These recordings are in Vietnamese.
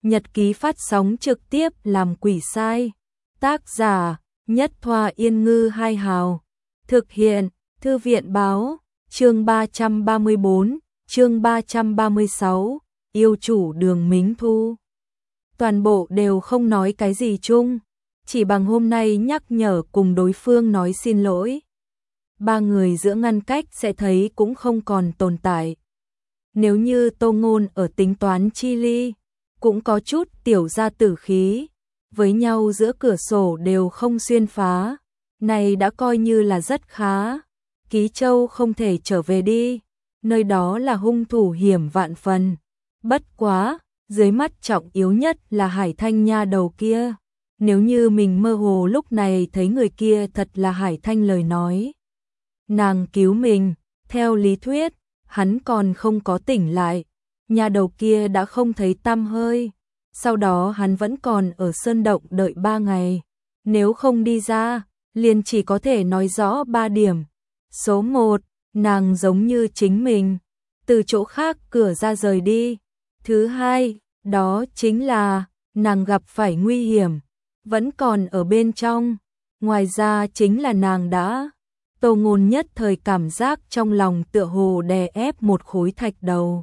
Nhật ký phát sóng trực tiếp làm quỷ sai. Tác giả: Nhất Thoa Yên Ngư Hai Hào. Thực hiện: Thư viện Báo. Chương 334, chương 336, yêu chủ Đường Mính Thu. Toàn bộ đều không nói cái gì chung, chỉ bằng hôm nay nhắc nhở cùng đối phương nói xin lỗi. Ba người giữa ngăn cách sẽ thấy cũng không còn tồn tại. Nếu như Tô Ngôn ở tính toán chi ly, cũng có chút tiểu gia tử khí, với nhau giữa cửa sổ đều không xuyên phá, này đã coi như là rất khá. Ký Châu không thể trở về đi, nơi đó là hung thủ hiểm vạn phần. Bất quá, dưới mắt trọng yếu nhất là Hải Thanh nha đầu kia. Nếu như mình mơ hồ lúc này thấy người kia thật là Hải Thanh lời nói, nàng cứu mình, theo lý thuyết, hắn còn không có tỉnh lại, nha đầu kia đã không thấy tăm hơi. Sau đó hắn vẫn còn ở sơn động đợi 3 ngày, nếu không đi ra, liền chỉ có thể nói rõ 3 điểm. Số 1, nàng giống như chính mình, từ chỗ khác cửa ra rời đi. Thứ hai, đó chính là nàng gặp phải nguy hiểm, vẫn còn ở bên trong. Ngoài ra chính là nàng đã. Tô Ngôn nhất thời cảm giác trong lòng tựa hồ đè ép một khối thạch đầu.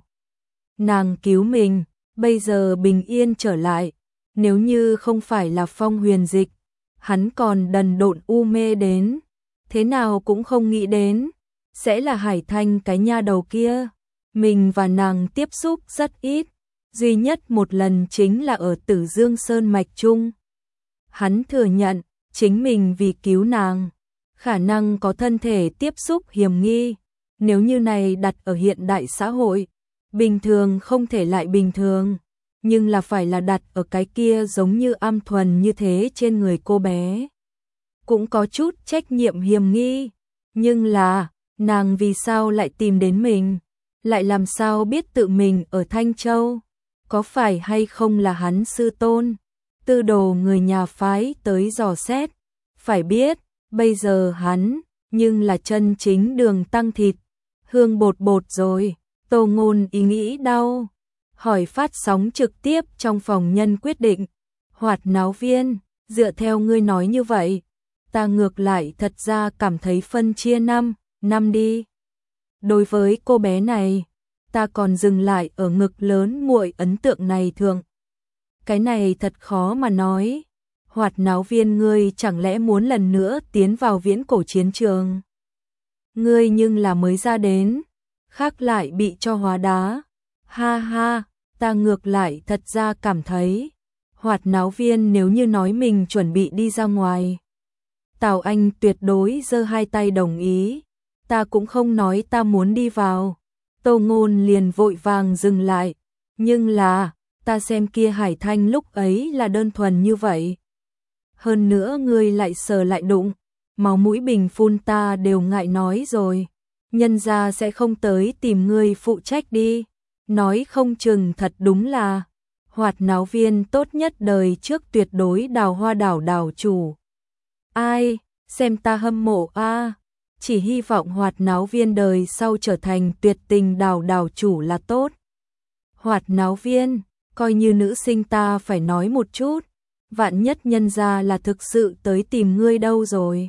Nàng cứu mình, bây giờ bình yên trở lại. Nếu như không phải là Phong Huyền Dịch, hắn còn đần độn u mê đến. Thế nào cũng không nghĩ đến sẽ là Hải Thanh cái nha đầu kia. Mình và nàng tiếp xúc rất ít, duy nhất một lần chính là ở Tử Dương Sơn mạch trung. Hắn thừa nhận chính mình vì cứu nàng, khả năng có thân thể tiếp xúc hiểm nghi. Nếu như này đặt ở hiện đại xã hội, bình thường không thể lại bình thường, nhưng là phải là đặt ở cái kia giống như am thuần như thế trên người cô bé, cũng có chút trách nhiệm hiểm nghi. Nhưng là, nàng vì sao lại tìm đến mình, lại làm sao biết tự mình ở Thanh Châu, có phải hay không là hắn sư tôn, tư đồ người nhà phái tới dò xét. Phải biết, bây giờ hắn, nhưng là chân chính đường tăng thịt, hương bột bột rồi. Tô Ngôn ý nghĩ đau, hỏi phát sóng trực tiếp trong phòng nhân quyết định. Hoạt náo viên, dựa theo ngươi nói như vậy, ta ngược lại thật ra cảm thấy phân chia 5 năm đi. Đối với cô bé này, ta còn dừng lại ở ngực lớn muội ấn tượng này thường. Cái này thật khó mà nói. Hoạt náo viên, ngươi chẳng lẽ muốn lần nữa tiến vào viễn cổ chiến trường? Ngươi nhưng là mới ra đến, khác lại bị cho hóa đá. Ha ha, ta ngược lại thật ra cảm thấy, hoạt náo viên nếu như nói mình chuẩn bị đi ra ngoài, Tào Anh tuyệt đối giơ hai tay đồng ý. Ta cũng không nói ta muốn đi vào. Tô Ngôn liền vội vàng dừng lại. Nhưng là, ta xem kia Hải Thanh lúc ấy là đơn thuần như vậy. Hơn nữa ngươi lại sờ lại đụng, máu mũi bình phun ta đều ngại nói rồi. Nhân gia sẽ không tới tìm ngươi phụ trách đi. Nói không chừng thật đúng là hoạt náo viên tốt nhất đời trước tuyệt đối Đào Hoa đảo đảo chủ. Ai, xem ta hâm mộ a. Chỉ hy vọng hoạt náo viên đời sau trở thành tuyệt tình đảo đảo chủ là tốt. Hoạt náo viên, coi như nữ sinh ta phải nói một chút, vạn nhất nhân gia là thực sự tới tìm ngươi đâu rồi.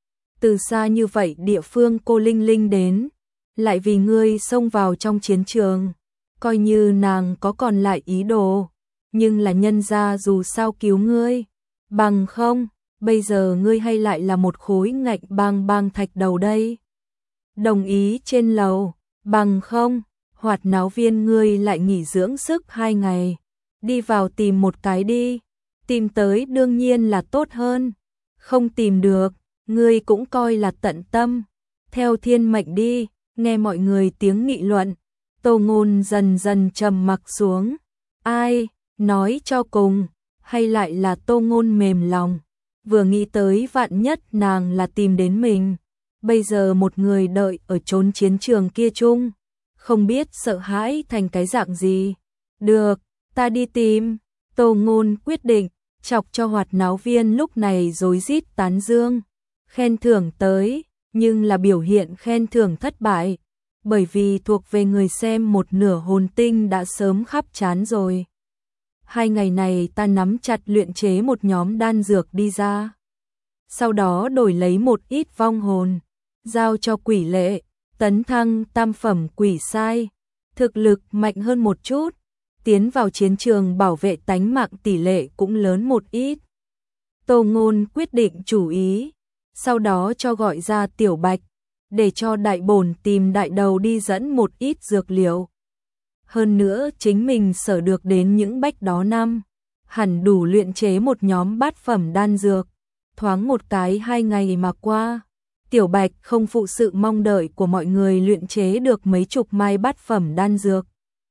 Từ xa như vậy địa phương cô Linh Linh đến, lại vì ngươi xông vào trong chiến trường, coi như nàng có còn lại ý đồ, nhưng là nhân gia dù sao cứu ngươi, bằng không, bây giờ ngươi hay lại là một khối ngạnh bang bang thạch đầu đây. Đồng ý trên lầu, bằng không, hoạt náo viên ngươi lại nghỉ dưỡng sức 2 ngày, đi vào tìm một cái đi, tìm tới đương nhiên là tốt hơn, không tìm được, ngươi cũng coi là tận tâm, theo thiên mệnh đi. Nghe mọi người tiếng nghị luận, Tô Ngôn dần dần trầm mặc xuống. Ai, nói cho cùng, hay lại là Tô Ngôn mềm lòng, vừa nghĩ tới vạn nhất nàng là tìm đến mình, bây giờ một người đợi ở chốn chiến trường kia chung, không biết sợ hãi thành cái dạng gì. Được, ta đi tìm. Tô Ngôn quyết định, chọc cho hoạt náo viên lúc này rối rít tán dương, khen thưởng tới. Nhưng là biểu hiện khen thưởng thất bại, bởi vì thuộc về người xem một nửa hồn tinh đã sớm khắp chán rồi. 2 ngày này ta nắm chặt luyện chế một nhóm đan dược đi ra. Sau đó đổi lấy một ít vong hồn, giao cho quỷ lệ, tấn thăng tam phẩm quỷ sai. Thực lực mạnh hơn một chút, tiến vào chiến trường bảo vệ tánh mạng tỷ lệ cũng lớn một ít. Tô Ngôn quyết định chủ ý, sau đó cho gọi ra Tiểu Bạch, để cho đại bổn tìm đại đầu đi dẫn một ít dược liệu. Hơn nữa chính mình sở được đến những bách đó năm, hẳn đủ luyện chế một nhóm bát phẩm đan dược. Thoáng một cái 2 ngày mà qua, Tiểu Bạch không phụ sự mong đợi của mọi người luyện chế được mấy chục mai bát phẩm đan dược.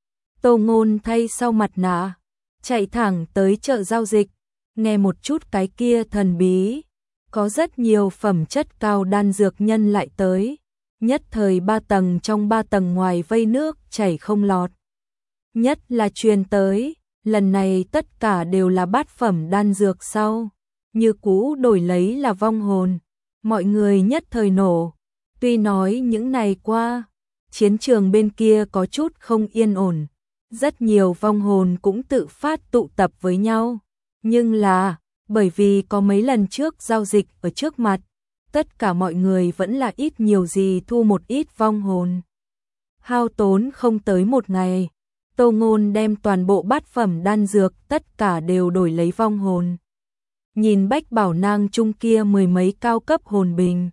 Tô Ngôn thay sau mặt nạ, chạy thẳng tới chợ giao dịch, nghe một chút cái kia thần bí. Có rất nhiều phẩm chất cao đan dược nhân lại tới, nhất thời 3 tầng trong 3 tầng ngoài vây nước chảy không lọt. Nhất là truyền tới, lần này tất cả đều là bát phẩm đan dược sau, như cũ đổi lấy là vong hồn. Mọi người nhất thời nổ, tuy nói những ngày qua, chiến trường bên kia có chút không yên ổn, rất nhiều vong hồn cũng tự phát tụ tập với nhau, nhưng là, bởi vì có mấy lần trước giao dịch ở trước mặt, tất cả mọi người vẫn là ít nhiều gì thu một ít vong hồn. Hao tốn không tới một ngày, Tô Ngôn đem toàn bộ bát phẩm đan dược tất cả đều đổi lấy vong hồn. Nhìn bách bảo nang chung kia 10 mấy cao cấp hồn bình,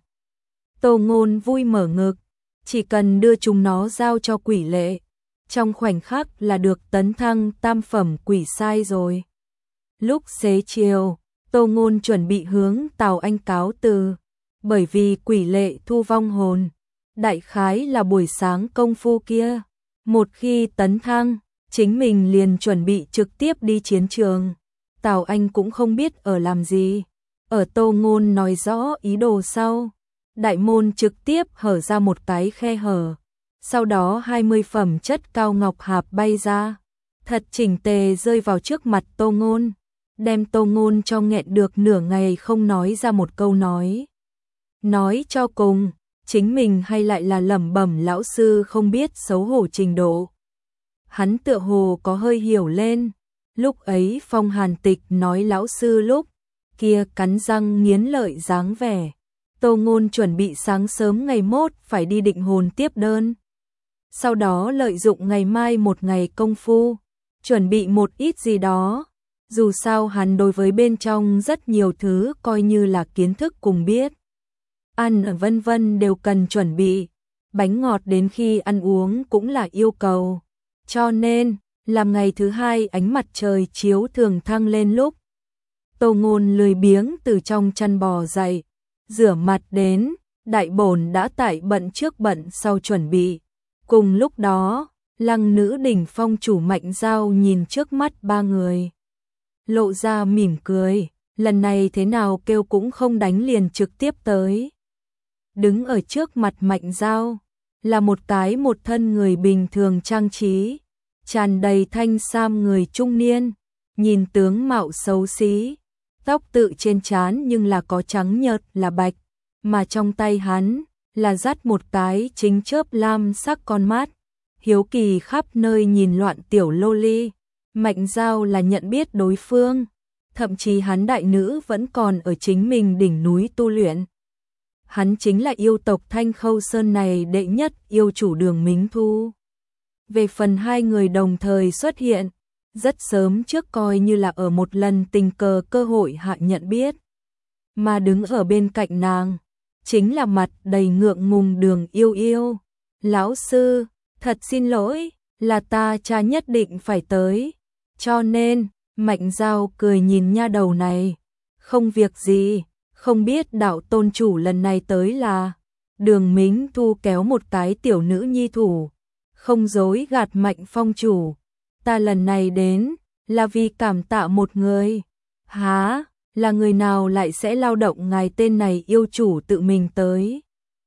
Tô Ngôn vui mở ngực, chỉ cần đưa chúng nó giao cho quỷ lệ, trong khoảnh khắc là được tấn thăng tam phẩm quỷ sai rồi. Lúc xế chiều, Tô Ngôn chuẩn bị hướng Tào Anh cáo từ, bởi vì quỷ lệ thu vong hồn, đại khái là buổi sáng công phu kia, một khi tấn thăng, chính mình liền chuẩn bị trực tiếp đi chiến trường. Tào Anh cũng không biết ở làm gì, ở Tô Ngôn nói rõ ý đồ sau, đại môn trực tiếp hở ra một cái khe hở, sau đó 20 phẩm chất cao ngọc hạp bay ra, thật chỉnh tề rơi vào trước mặt Tô Ngôn, đem Tô Ngôn cho nghẹn được nửa ngày không nói ra một câu nói. Nói cho cùng, chính mình hay lại là lẩm bẩm lão sư không biết xấu hổ trình độ. Hắn tựa hồ có hơi hiểu lên, lúc ấy Phong Hàn Tịch nói lão sư lúc kia cắn răng nghiến lợi dáng vẻ. Tô Ngôn chuẩn bị sáng sớm ngày mốt phải đi định hồn tiếp đơn. Sau đó lợi dụng ngày mai một ngày công phu, chuẩn bị một ít gì đó. Dù sao hắn đối với bên trong rất nhiều thứ coi như là kiến thức cùng biết. Ăn vân vân đều cần chuẩn bị. Bánh ngọt đến khi ăn uống cũng là yêu cầu. Cho nên, làm ngày thứ hai ánh mặt trời chiếu thường thăng lên lúc. Tô Ngôn lười biếng từ trong chăn bò dậy, rửa mặt đến, đại bổn đã tại bận trước bận sau chuẩn bị. Cùng lúc đó, Lăng Nữ đỉnh phong chủ Mạnh Giao nhìn trước mắt 3 người, lộ ra mỉm cười, lần này thế nào kêu cũng không đánh liền trực tiếp tới. Đứng ở trước mặt Mạnh Giao, là một thân người bình thường trang trí, tràn đầy thanh sam người trung niên, nhìn tướng mạo xấu xí, tóc tự trên trán nhưng là có trắng nhợt là bạch, mà trong tay hắn là dắt một cái chính chớp lam sắc con mắt, hiếu kỳ khắp nơi nhìn loạn tiểu loli. Mạnh Giao là nhận biết đối phương, thậm chí hắn đại nữ vẫn còn ở chính mình đỉnh núi tu luyện. Hắn chính là yêu tộc Thanh Khâu Sơn này đệ nhất yêu chủ Đường Mính Thu. Về phần 2 người đồng thời xuất hiện, rất sớm trước coi như là ở một lần tình cờ cơ hội hạ nhận biết. Mà đứng ở bên cạnh nàng, chính là mặt đầy ngượng ngùng Đường Yêu Yêu. Lão sư, thật xin lỗi, là ta cha nhất định phải tới. Cho nên, Mạnh Giao cười nhìn nha đầu này. Không việc gì, không biết đạo tôn chủ lần này tới là. Đường Mính Thu kéo một cái tiểu nữ nhi thủ, không dối gạt Mạnh Phong chủ. Ta lần này đến, là vì cảm tạ một người. Hả, là người nào lại sẽ lao động ngài tên này yêu chủ tự mình tới?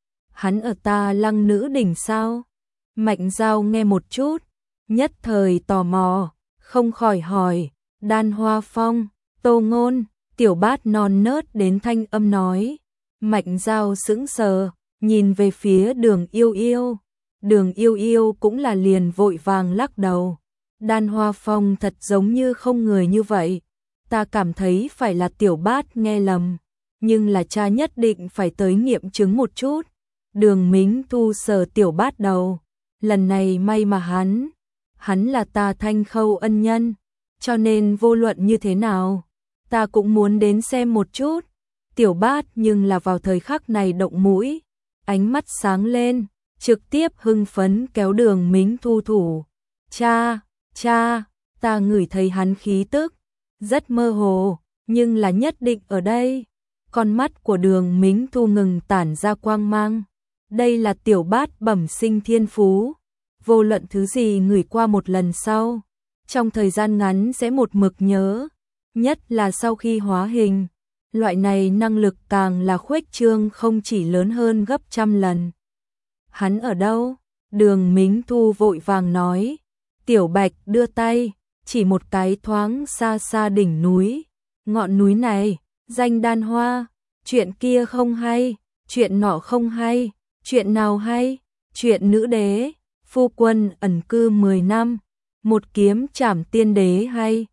Hắn ở ta Lăng Nữ đỉnh sao? Mạnh Giao nghe một chút, nhất thời tò mò, không khỏi hỏi, Đan Hoa Phong, Tô Ngôn, tiểu bát non nớt đến thanh âm nói. Mạnh Giao sững sờ, nhìn về phía Đường Yêu Yêu. Đường Yêu Yêu cũng là liền vội vàng lắc đầu. Đan Hoa Phong thật giống như không người như vậy. Ta cảm thấy phải là Tiểu Bát nghe lầm, nhưng là cha nhất định phải tới nghiệm chứng một chút. Đường Mính Thu sờ Tiểu Bát đầu. Lần này may mà hắn là ta Thanh Khâu ân nhân, cho nên vô luận như thế nào, ta cũng muốn đến xem một chút. Tiểu Bát nhưng là vào thời khắc này động mũi, ánh mắt sáng lên, trực tiếp hưng phấn kéo Đường Mính Thu thủ. Cha, ta ngửi thấy hắn khí tức, rất mơ hồ, nhưng là nhất định ở đây. Con mắt của Đường Mính Thu ngừng tản ra quang mang. Đây là Tiểu Bát bẩm sinh thiên phú. Vô luận thứ gì ngửi qua một lần sau, trong thời gian ngắn sẽ một mực nhớ, nhất là sau khi hóa hình. Loại này năng lực càng là khuếch trương không chỉ lớn hơn gấp trăm lần. Hắn ở đâu? Đường Mính Thu vội vàng nói. Tiểu Bạch đưa tay, chỉ một cái thoáng xa xa đỉnh núi. Ngọn núi này, danh Đan Hoa, chuyện kia không hay, chuyện nọ không hay, chuyện nào hay, chuyện nữ đế, phu quân ẩn cư 10 năm, một kiếm trảm tiên đế hay,